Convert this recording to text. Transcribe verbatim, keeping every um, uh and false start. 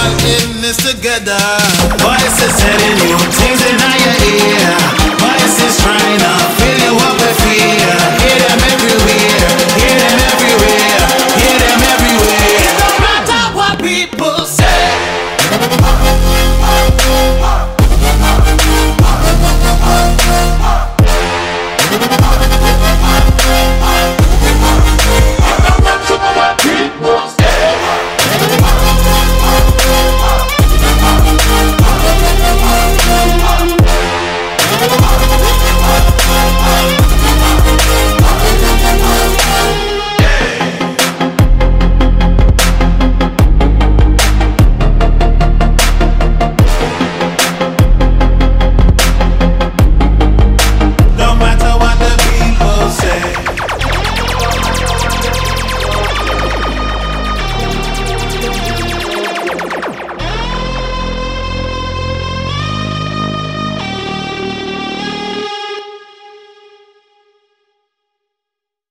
all in this together. Voices telling you things in your ear. Voices trying to fill you up with fear. Hear them everywhere, hear them everywhere, hear them everywhere. It don't matter what people say.